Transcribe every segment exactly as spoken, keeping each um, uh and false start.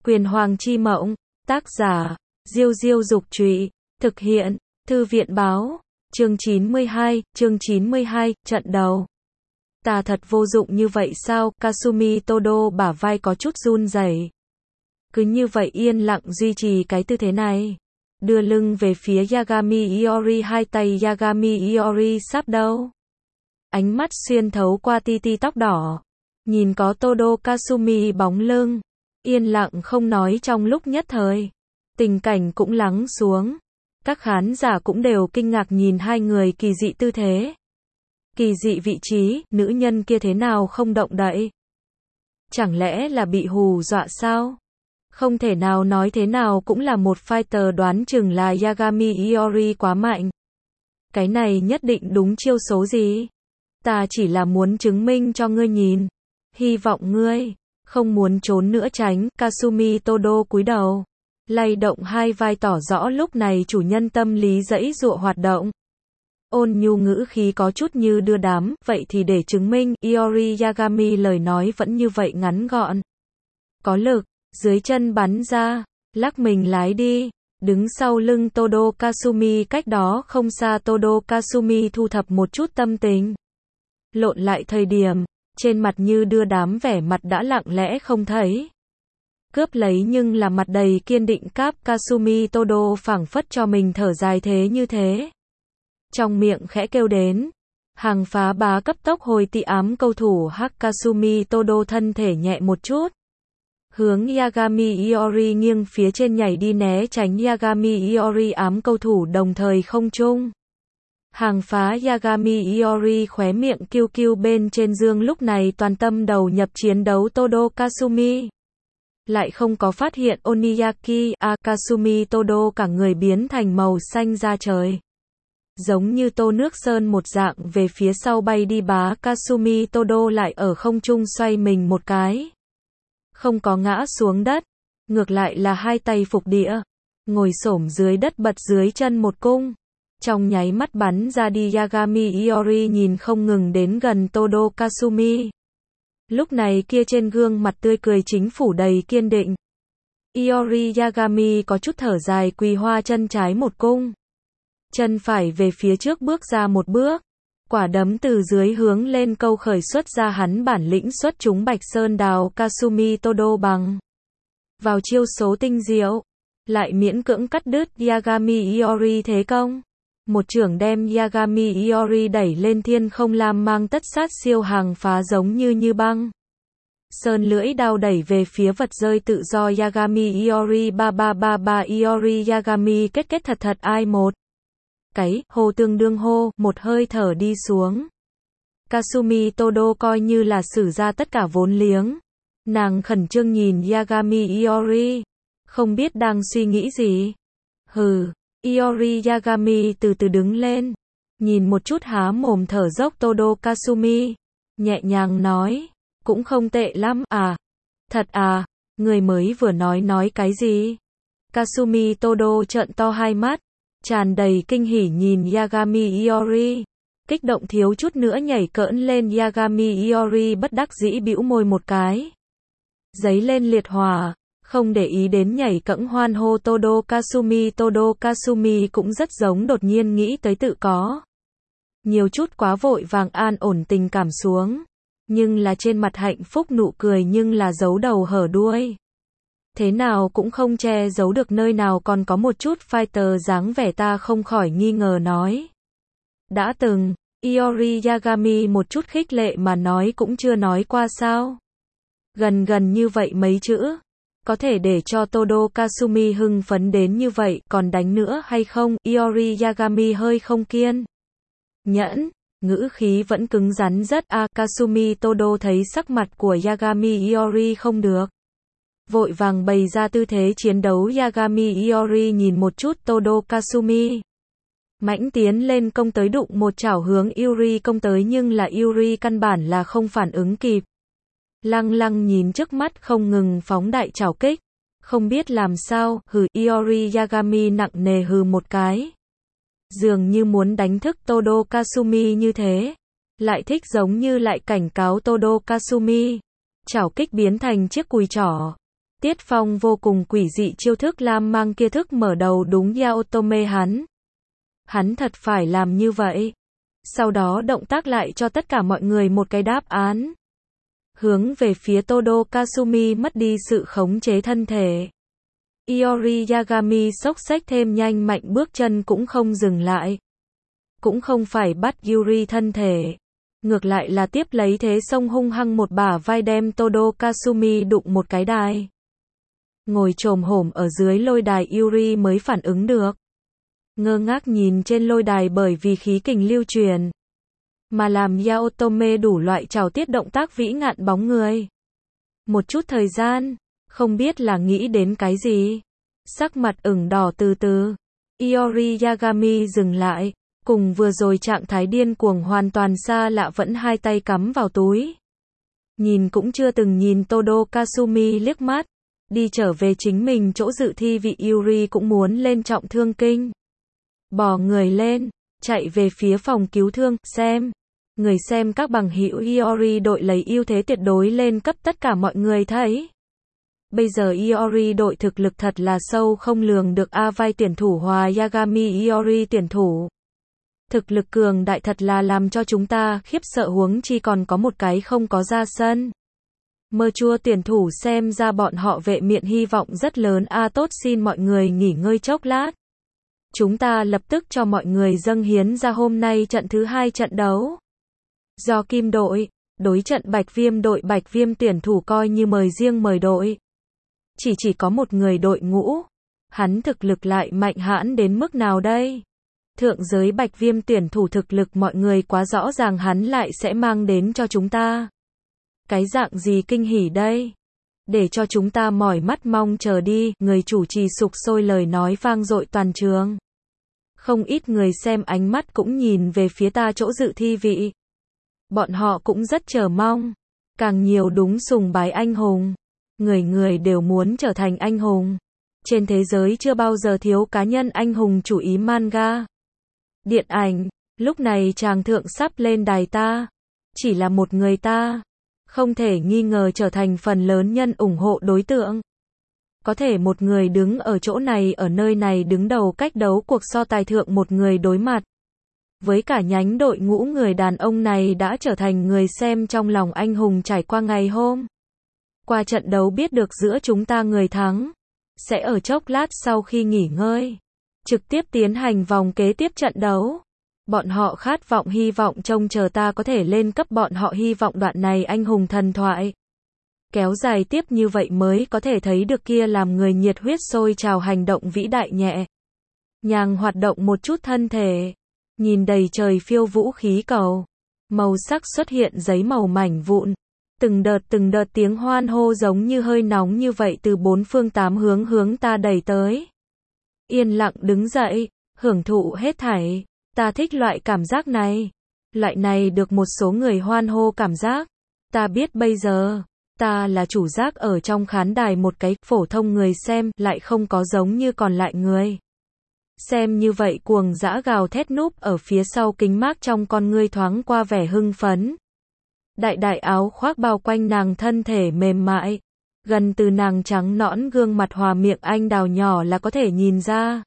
Quyền Hoàng chi mộng, tác giả, Diêu Diêu Dục Trụy, thực hiện, Thư viện Báo, chương chín mươi hai, chương chín mươi hai, trận đầu. Ta thật vô dụng như vậy sao? Kasumi Todo bả vai có chút run rẩy. Cứ như vậy yên lặng duy trì cái tư thế này. Đưa lưng về phía Yagami Iori, hai tay Yagami Iori sắp đâu. Ánh mắt xuyên thấu qua ti ti tóc đỏ. Nhìn có Todo Kasumi bóng lưng. Yên lặng không nói trong lúc nhất thời. Tình cảnh cũng lắng xuống. Các khán giả cũng đều kinh ngạc nhìn hai người kỳ dị tư thế. Kỳ dị vị trí, nữ nhân kia thế nào không động đậy? Chẳng lẽ là bị hù dọa sao? Không thể nào, nói thế nào cũng là một fighter, đoán chừng là Yagami Iori quá mạnh. Cái này nhất định đúng chiêu số gì? Ta chỉ là muốn chứng minh cho ngươi nhìn. Hy vọng ngươi không muốn trốn nữa tránh. Kasumi Todo cúi đầu, lay động hai vai tỏ rõ lúc này chủ nhân tâm lý giãy giụa hoạt động. Ôn nhu ngữ khí có chút như đưa đám, vậy thì để chứng minh. Iori Yagami lời nói vẫn như vậy ngắn gọn. Có lực, dưới chân bắn ra, lắc mình lái đi, đứng sau lưng Todo Kasumi, cách đó không xa. Todo Kasumi thu thập một chút tâm tình. Lộn lại thời điểm, trên mặt như đưa đám, vẻ mặt đã lặng lẽ không thấy. Cướp lấy nhưng là mặt đầy kiên định. Cáp Kasumi Todo phảng phất cho mình thở dài thế như thế. Trong miệng khẽ kêu đến. Hàng phá bá cấp tốc hồi tị ám cầu thủ Hắc. Kasumi Todo thân thể nhẹ một chút. Hướng Yagami Iori nghiêng phía trên nhảy đi, né tránh Yagami Iori ám cầu thủ đồng thời không trung. Hàng phá Yagami Iori khóe miệng kiêu kiêu bên trên dương, lúc này toàn tâm đầu nhập chiến đấu. Todo Kasumi lại không có phát hiện Oniyaki. A Kasumi Todo cả người biến thành màu xanh da trời. Giống như tô nước sơn một dạng về phía sau bay đi. Bá Kasumi Todo lại ở không trung xoay mình một cái. Không có ngã xuống đất. Ngược lại là hai tay phục địa. Ngồi xổm dưới đất bật dưới chân một cung. Trong nháy mắt bắn ra đi. Yagami Iori nhìn không ngừng đến gần Todo Kasumi. Lúc này kia trên gương mặt tươi cười chính phủ đầy kiên định. Iori Yagami có chút thở dài, quỳ hoa chân trái một cung. Chân phải về phía trước bước ra một bước. Quả đấm từ dưới hướng lên câu khởi xuất ra hắn bản lĩnh xuất chúng Bạch Sơn Đào. Kasumi Todo bằng vào chiêu số tinh diệu, lại miễn cưỡng cắt đứt Yagami Iori thế công. Một chưởng đem Yagami Iori đẩy lên thiên không, lam mang tất sát siêu hàng phá giống như như băng. Sơn lưỡi đao đẩy về phía vật rơi tự do Yagami Iori. Ba ba ba ba Iori Yagami kết kết thật thật ai một cái, hô tương đương hô, một hơi thở đi xuống. Kasumi Todo coi như là sử ra tất cả vốn liếng. Nàng khẩn trương nhìn Yagami Iori, không biết đang suy nghĩ gì. Hừ. Iori Yagami từ từ đứng lên, nhìn một chút há mồm thở dốc Todo Kasumi, nhẹ nhàng nói, cũng không tệ lắm. À, thật à, người mới vừa nói nói cái gì? Kasumi Todo trợn to hai mắt, tràn đầy kinh hỉ nhìn Yagami Iori, kích động thiếu chút nữa nhảy cỡn lên. Yagami Iori bất đắc dĩ bĩu môi một cái, giấy lên liệt hỏa. Không để ý đến nhảy cẫng hoan hô Todo Kasumi. Todo Kasumi cũng rất giống đột nhiên nghĩ tới tự có nhiều chút quá vội vàng an ổn tình cảm xuống. Nhưng là trên mặt hạnh phúc nụ cười nhưng là giấu đầu hở đuôi. Thế nào cũng không che giấu được, nơi nào còn có một chút fighter dáng vẻ. Ta không khỏi nghi ngờ nói. Đã từng, Iori Yagami một chút khích lệ mà nói cũng chưa nói qua sao? Gần gần như vậy mấy chữ. Có thể để cho Todo Kasumi hưng phấn đến như vậy, còn đánh nữa hay không? Iori Yagami hơi không kiên nhẫn, ngữ khí vẫn cứng rắn rất. A Kasumi Todo thấy sắc mặt của Yagami Iori không được, vội vàng bày ra tư thế chiến đấu. Yagami Iori nhìn một chút Todo Kasumi, mãnh tiến lên công tới, đụng một chảo hướng Iori công tới, nhưng là Iori căn bản là không phản ứng kịp. Lăng lăng nhìn trước mắt không ngừng phóng đại chảo kích, không biết làm sao. Hừ. Iori Yagami nặng nề hừ một cái, dường như muốn đánh thức Todo Kasumi như thế, lại thích giống như lại cảnh cáo Todo Kasumi. Chảo kích biến thành chiếc cùi chỏ, Tiết Phong vô cùng quỷ dị chiêu thức lam mang kia thức mở đầu đúng Yaotome hắn. Hắn thật phải làm như vậy. Sau đó động tác lại cho tất cả mọi người một cái đáp án. Hướng về phía Todo Kasumi mất đi sự khống chế thân thể. Iori Yagami xốc xếch thêm nhanh mạnh bước chân cũng không dừng lại. Cũng không phải bắt Yuri thân thể. Ngược lại là tiếp lấy thế xông hung hăng một bả vai đem Todo Kasumi đụng một cái đài. Ngồi chồm hổm ở dưới lôi đài Yuri mới phản ứng được. Ngơ ngác nhìn trên lôi đài bởi vì khí kình lưu truyền. Mà làm Yaotome đủ loại trào tiết động tác vĩ ngạn bóng người. Một chút thời gian, không biết là nghĩ đến cái gì. Sắc mặt ửng đỏ từ từ. Iori Yagami dừng lại. Cùng vừa rồi trạng thái điên cuồng hoàn toàn xa lạ vẫn hai tay cắm vào túi. Nhìn cũng chưa từng nhìn Todo Kasumi liếc mắt. Đi trở về chính mình chỗ dự thi vị Yuri cũng muốn lên trọng thương kinh. Bò người lên, chạy về phía phòng cứu thương, xem. Người xem các bằng hữu Iori đội lấy ưu thế tuyệt đối lên cấp tất cả mọi người thấy. Bây giờ Iori đội thực lực thật là sâu không lường được a vai tuyển thủ hòa Yagami Iori tuyển thủ. Thực lực cường đại thật là làm cho chúng ta khiếp sợ huống chi còn có một cái không có ra sân. Mơ chua tuyển thủ xem ra bọn họ vệ miện hy vọng rất lớn a tốt xin mọi người nghỉ ngơi chốc lát. Chúng ta lập tức cho mọi người dâng hiến ra hôm nay trận thứ hai trận đấu. Do Kim đội, đối trận Bạch Viêm đội Bạch Viêm tuyển thủ coi như mời riêng mời đội. Chỉ chỉ có một người đội ngũ. Hắn thực lực lại mạnh hãn đến mức nào đây? Thượng giới Bạch Viêm tuyển thủ thực lực mọi người quá rõ ràng hắn lại sẽ mang đến cho chúng ta. Cái dạng gì kinh hỉ đây? Để cho chúng ta mỏi mắt mong chờ đi, người chủ trì sục sôi lời nói vang dội toàn trường. Không ít người xem ánh mắt cũng nhìn về phía ta chỗ dự thi vị. Bọn họ cũng rất chờ mong. Càng nhiều đúng sùng bái anh hùng. Người người đều muốn trở thành anh hùng. Trên thế giới chưa bao giờ thiếu cá nhân anh hùng chủ ý manga. Điện ảnh, lúc này chàng thượng sắp lên đài ta. Chỉ là một người ta. Không thể nghi ngờ trở thành phần lớn nhân ủng hộ đối tượng. Có thể một người đứng ở chỗ này ở nơi này đứng đầu cách đấu cuộc so tài thượng một người đối mặt. Với cả nhánh đội ngũ người đàn ông này đã trở thành người xem trong lòng anh hùng trải qua ngày hôm. Qua trận đấu biết được giữa chúng ta người thắng. Sẽ ở chốc lát sau khi nghỉ ngơi. Trực tiếp tiến hành vòng kế tiếp trận đấu. Bọn họ khát vọng hy vọng trông chờ ta có thể lên cấp bọn họ hy vọng đoạn này anh hùng thần thoại. Kéo dài tiếp như vậy mới có thể thấy được kia làm người nhiệt huyết sôi trào hành động vĩ đại nhẹ. Nhàng hoạt động một chút thân thể. Nhìn đầy trời phiêu vũ khí cầu. Màu sắc xuất hiện giấy màu mảnh vụn. Từng đợt từng đợt tiếng hoan hô giống như hơi nóng như vậy từ bốn phương tám hướng hướng ta đẩy tới. Yên lặng đứng dậy, hưởng thụ hết thảy. Ta thích loại cảm giác này. Loại này được một số người hoan hô cảm giác. Ta biết bây giờ, ta là chủ giác ở trong khán đài một cái phổ thông người xem lại không có giống như còn lại người. Xem như vậy cuồng dã gào thét núp ở phía sau kính mát trong con ngươi thoáng qua vẻ hưng phấn. Đại đại áo khoác bao quanh nàng thân thể mềm mại. Gần từ nàng trắng nõn gương mặt hòa miệng anh đào nhỏ là có thể nhìn ra.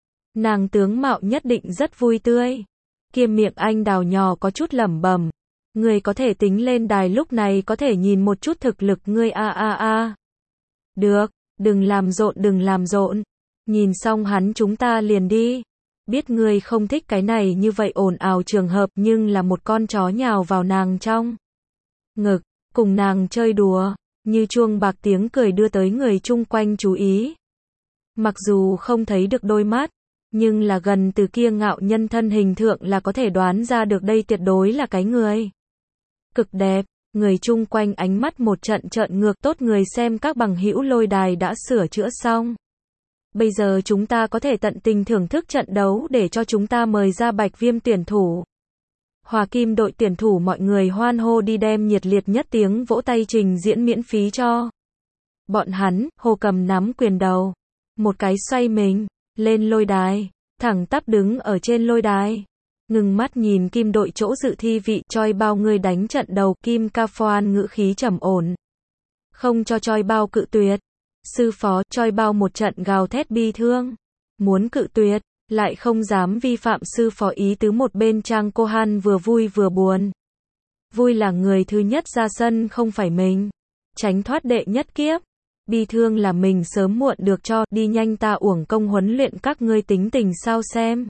Nàng tướng mạo nhất định rất vui tươi. Kia miệng anh đào nhỏ có chút lẩm bẩm. Người có thể tính lên đài lúc này có thể nhìn một chút thực lực ngươi a a a. Được, đừng làm rộn đừng làm rộn. Nhìn xong hắn chúng ta liền đi. Biết ngươi không thích cái này như vậy ồn ào trường hợp nhưng là một con chó nhào vào nàng trong ngực, cùng nàng chơi đùa, như chuông bạc tiếng cười đưa tới người chung quanh chú ý. Mặc dù không thấy được đôi mắt, nhưng là gần từ kia ngạo nhân thân hình thượng là có thể đoán ra được đây tuyệt đối là cái người cực đẹp. Người chung quanh ánh mắt một trận trợn ngược tốt người xem các bằng hữu lôi đài đã sửa chữa xong. Bây giờ chúng ta có thể tận tình thưởng thức trận đấu để cho chúng ta mời ra Bạch Viêm tuyển thủ. Hòa Kim đội tuyển thủ mọi người hoan hô đi đem nhiệt liệt nhất tiếng vỗ tay trình diễn miễn phí cho. Bọn hắn, Hồ Cầm nắm quyền đầu. Một cái xoay mình, lên lôi đài, thẳng tắp đứng ở trên lôi đài. Ngừng mắt nhìn Kim đội chỗ dự thi vị choi bao người đánh trận đầu Kim Ca Phoan ngữ khí trầm ổn. Không cho choi bao cự tuyệt. Sư phó, choi bao một trận gào thét bi thương. Muốn cự tuyệt, lại không dám vi phạm sư phó ý tứ. Một bên Trang Cô Han vừa vui vừa buồn. Vui là người thứ nhất ra sân không phải mình. Tránh thoát đệ nhất kiếp. Bi thương là mình sớm muộn được cho, đi nhanh ta uổng công huấn luyện các ngươi tính tình sao xem.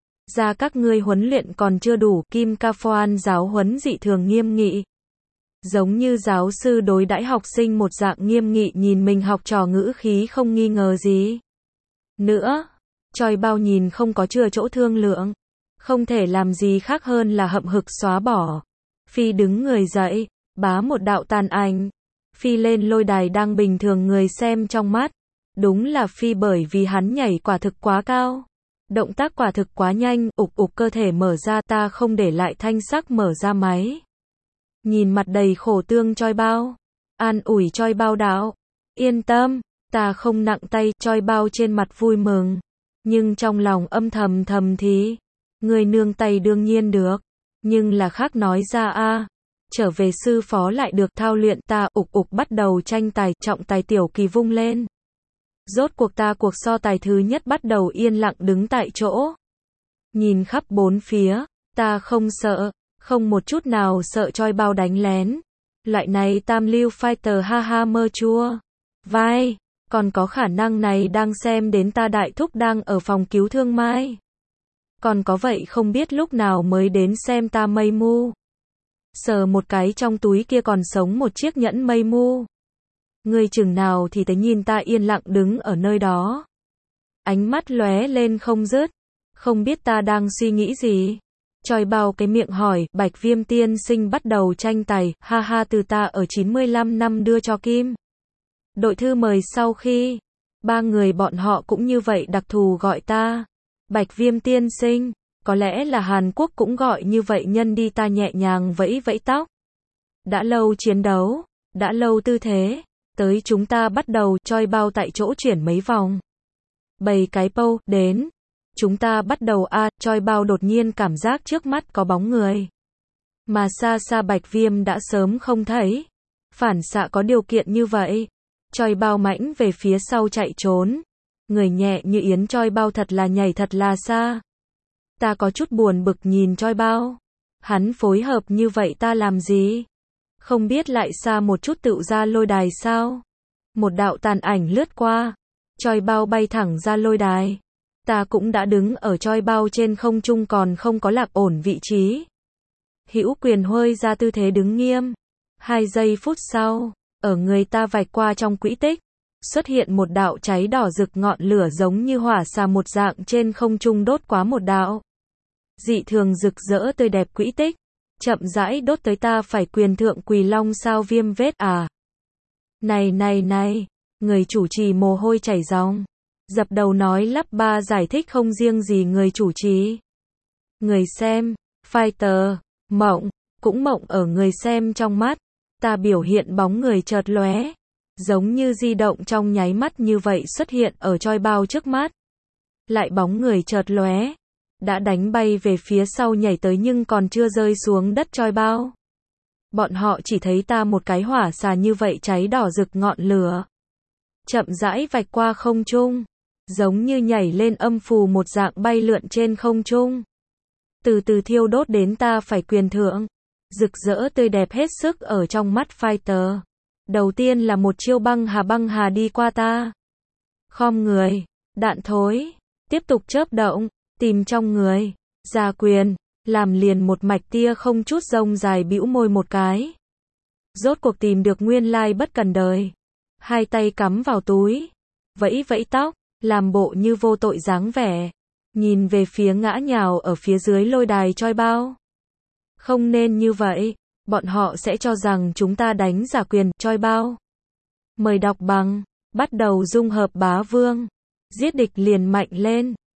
Ra các ngươi huấn luyện còn chưa đủ, Kim Ca Phoan giáo huấn dị thường nghiêm nghị. Giống như giáo sư đối đãi học sinh một dạng nghiêm nghị, nhìn mình học trò ngữ khí không nghi ngờ gì. Nữa, choi bao nhìn không có chừa chỗ thương lượng. Không thể làm gì khác hơn là hậm hực xóa bỏ. Phi đứng người dậy, bá một đạo tàn ảnh. Phi lên lôi đài đang bình thường người xem trong mắt. Đúng là Phi bởi vì hắn nhảy quả thực quá cao. Động tác quả thực quá nhanh, ục ục cơ thể mở ra, ta không để lại thanh sắc mở ra máy. Nhìn mặt đầy khổ tương choi bao. An ủi choi bao đạo. Yên tâm, ta không nặng tay, choi bao trên mặt vui mừng. Nhưng trong lòng âm thầm thầm thì. Người nương tay đương nhiên được. Nhưng là khác nói ra a trở về sư phó lại được thao luyện ta ục ục bắt đầu tranh tài, trọng tài tiểu kỳ vung lên. Rốt cuộc ta cuộc so tài thứ nhất bắt đầu yên lặng đứng tại chỗ. Nhìn khắp bốn phía, ta không sợ, không một chút nào sợ choi bao đánh lén. Loại này tam lưu fighter ha ha mơ chua. Vai, còn có khả năng này đang xem đến ta đại thúc đang ở phòng cứu thương mai. Còn có vậy không biết lúc nào mới đến xem ta mây mu. Sờ một cái trong túi kia còn sống một chiếc nhẫn mây mu. Người chừng nào thì thấy nhìn ta yên lặng đứng ở nơi đó. Ánh mắt lóe lên không dứt. Không biết ta đang suy nghĩ gì. Choi bao cái miệng hỏi, Bạch Viêm tiên sinh bắt đầu tranh tài, ha ha từ ta ở chín mươi lăm năm đưa cho Kim. Đội thư mời sau khi. Ba người bọn họ cũng như vậy đặc thù gọi ta. Bạch Viêm tiên sinh. Có lẽ là Hàn Quốc cũng gọi như vậy nhân đi, ta nhẹ nhàng vẫy vẫy tóc. Đã lâu chiến đấu. Đã lâu tư thế. Tới chúng ta bắt đầu, choi bao tại chỗ chuyển mấy vòng. Bày cái pâu, đến. Chúng ta bắt đầu a à, choi bao đột nhiên cảm giác trước mắt có bóng người. Mà xa xa Bạch Viêm đã sớm không thấy. Phản xạ có điều kiện như vậy. Choi bao mãnh về phía sau chạy trốn. Người nhẹ như yến choi bao thật là nhảy thật là xa. Ta có chút buồn bực nhìn choi bao. Hắn phối hợp như vậy ta làm gì? Không biết lại xa một chút tự ra lôi đài sao? Một đạo tàn ảnh lướt qua. Choi bao bay thẳng ra lôi đài. Ta cũng đã đứng ở choi bao trên không trung còn không có lạc ổn vị trí. Hữu quyền hơi ra tư thế đứng nghiêm. Hai giây phút sau, ở người ta vạch qua trong quỹ tích. Xuất hiện một đạo cháy đỏ rực ngọn lửa giống như hỏa xà một dạng trên không trung đốt quá một đạo. Dị thường rực rỡ tươi đẹp quỹ tích. Chậm rãi đốt tới ta phải quyền thượng quỳ long sao viêm vết à. Này này này, người chủ trì mồ hôi chảy ròng. Dập đầu nói lắp ba giải thích không riêng gì người chủ trì. Người xem, fighter, mộng, cũng mộng ở người xem trong mắt. Ta biểu hiện bóng người chợt lóe. Giống như di động trong nháy mắt như vậy xuất hiện ở choi bao trước mắt. Lại bóng người chợt lóe. Đã đánh bay về phía sau nhảy tới nhưng còn chưa rơi xuống đất choi bao. Bọn họ chỉ thấy ta một cái hỏa xà như vậy cháy đỏ rực ngọn lửa. Chậm rãi vạch qua không trung. Giống như nhảy lên âm phù một dạng bay lượn trên không trung. Từ từ thiêu đốt đến ta phải quyền thượng. Rực rỡ tươi đẹp hết sức ở trong mắt fighter. Đầu tiên là một chiêu băng hà băng hà đi qua ta. Khom người. Đạn thối. Tiếp tục chớp động. Tìm trong người. Ra quyền. Làm liền một mạch tia không chút rông dài bĩu môi một cái. Rốt cuộc tìm được nguyên lai bất cần đời. Hai tay cắm vào túi. Vẫy vẫy tóc. Làm bộ như vô tội dáng vẻ. Nhìn về phía ngã nhào ở phía dưới lôi đài choi bao. Không nên như vậy. Bọn họ sẽ cho rằng chúng ta đánh giả quyền choi bao. Mời đọc bằng. Bắt đầu dung hợp bá vương. Giết địch liền mạnh lên.